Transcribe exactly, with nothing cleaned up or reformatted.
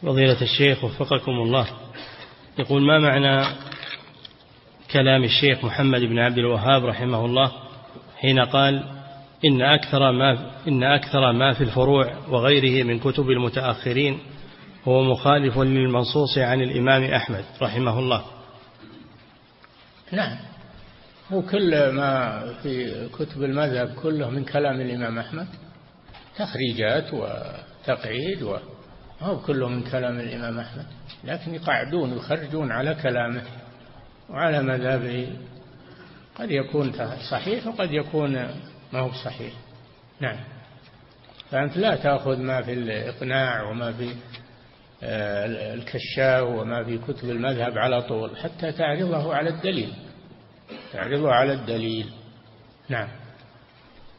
فضيلة الشيخ وفقكم الله، يقول: ما معنى كلام الشيخ محمد بن عبد الوهاب رحمه الله حين قال: إن أكثر ما إن أكثر ما في الفروع وغيره من كتب المتأخرين هو مخالف للمنصوص عن الإمام أحمد رحمه الله؟ نعم، هو كل ما في كتب المذهب كله من كلام الإمام أحمد، تخريجات وتقعيد، وهو كله من كلام الإمام أحمد، لكن يقعدون ويخرجون على كلامه وعلى مذهبه، قد يكون صحيح وقد يكون ما هو صحيح. نعم، فأنت لا تأخذ ما في الإقناع وما في الكشاف وما في كتب المذهب على طول حتى تعرضه على الدليل تعرضه على الدليل. نعم.